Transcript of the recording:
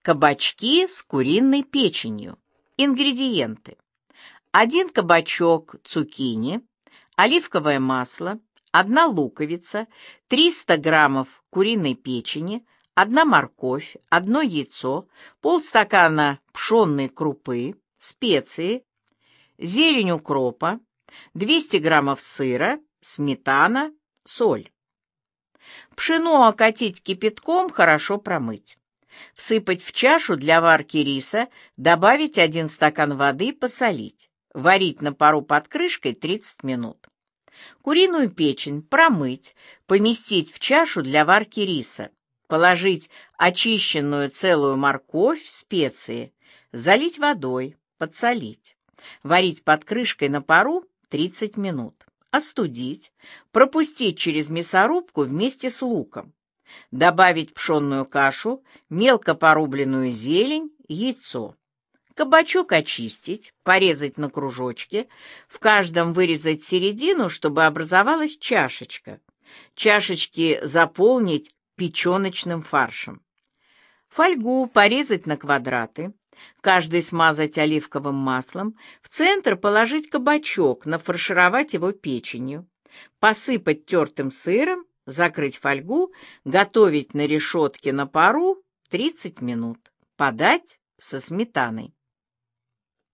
Кабачки с куриной печенью. Ингредиенты. 1 кабачок цукини, оливковое масло, 1 луковица, 300 граммов куриной печени, 1 морковь, 1 яйцо, полстакана пшенной крупы, специи, зелень укропа, 200 граммов сыра, сметана, соль. Пшено окатить кипятком, хорошо промыть. Всыпать в чашу для варки риса, добавить 1 стакан воды, посолить. Варить на пару под крышкой 30 минут. Куриную печень промыть, поместить в чашу для варки риса. Положить очищенную целую морковь, специи, залить водой, подсолить. Варить под крышкой на пару 30 минут. Остудить, пропустить через мясорубку вместе с луком. Добавить пшенную кашу, мелко порубленную зелень, яйцо. Кабачок очистить, порезать на кружочки, в каждом вырезать середину, чтобы образовалась чашечка. Чашечки заполнить печеночным фаршем. Фольгу порезать на квадраты, каждый смазать оливковым маслом, в центр положить кабачок, нафаршировать его печенью, посыпать тертым сыром, закрыть фольгу, готовить на решетке на пару 30 минут. Подать со сметаной.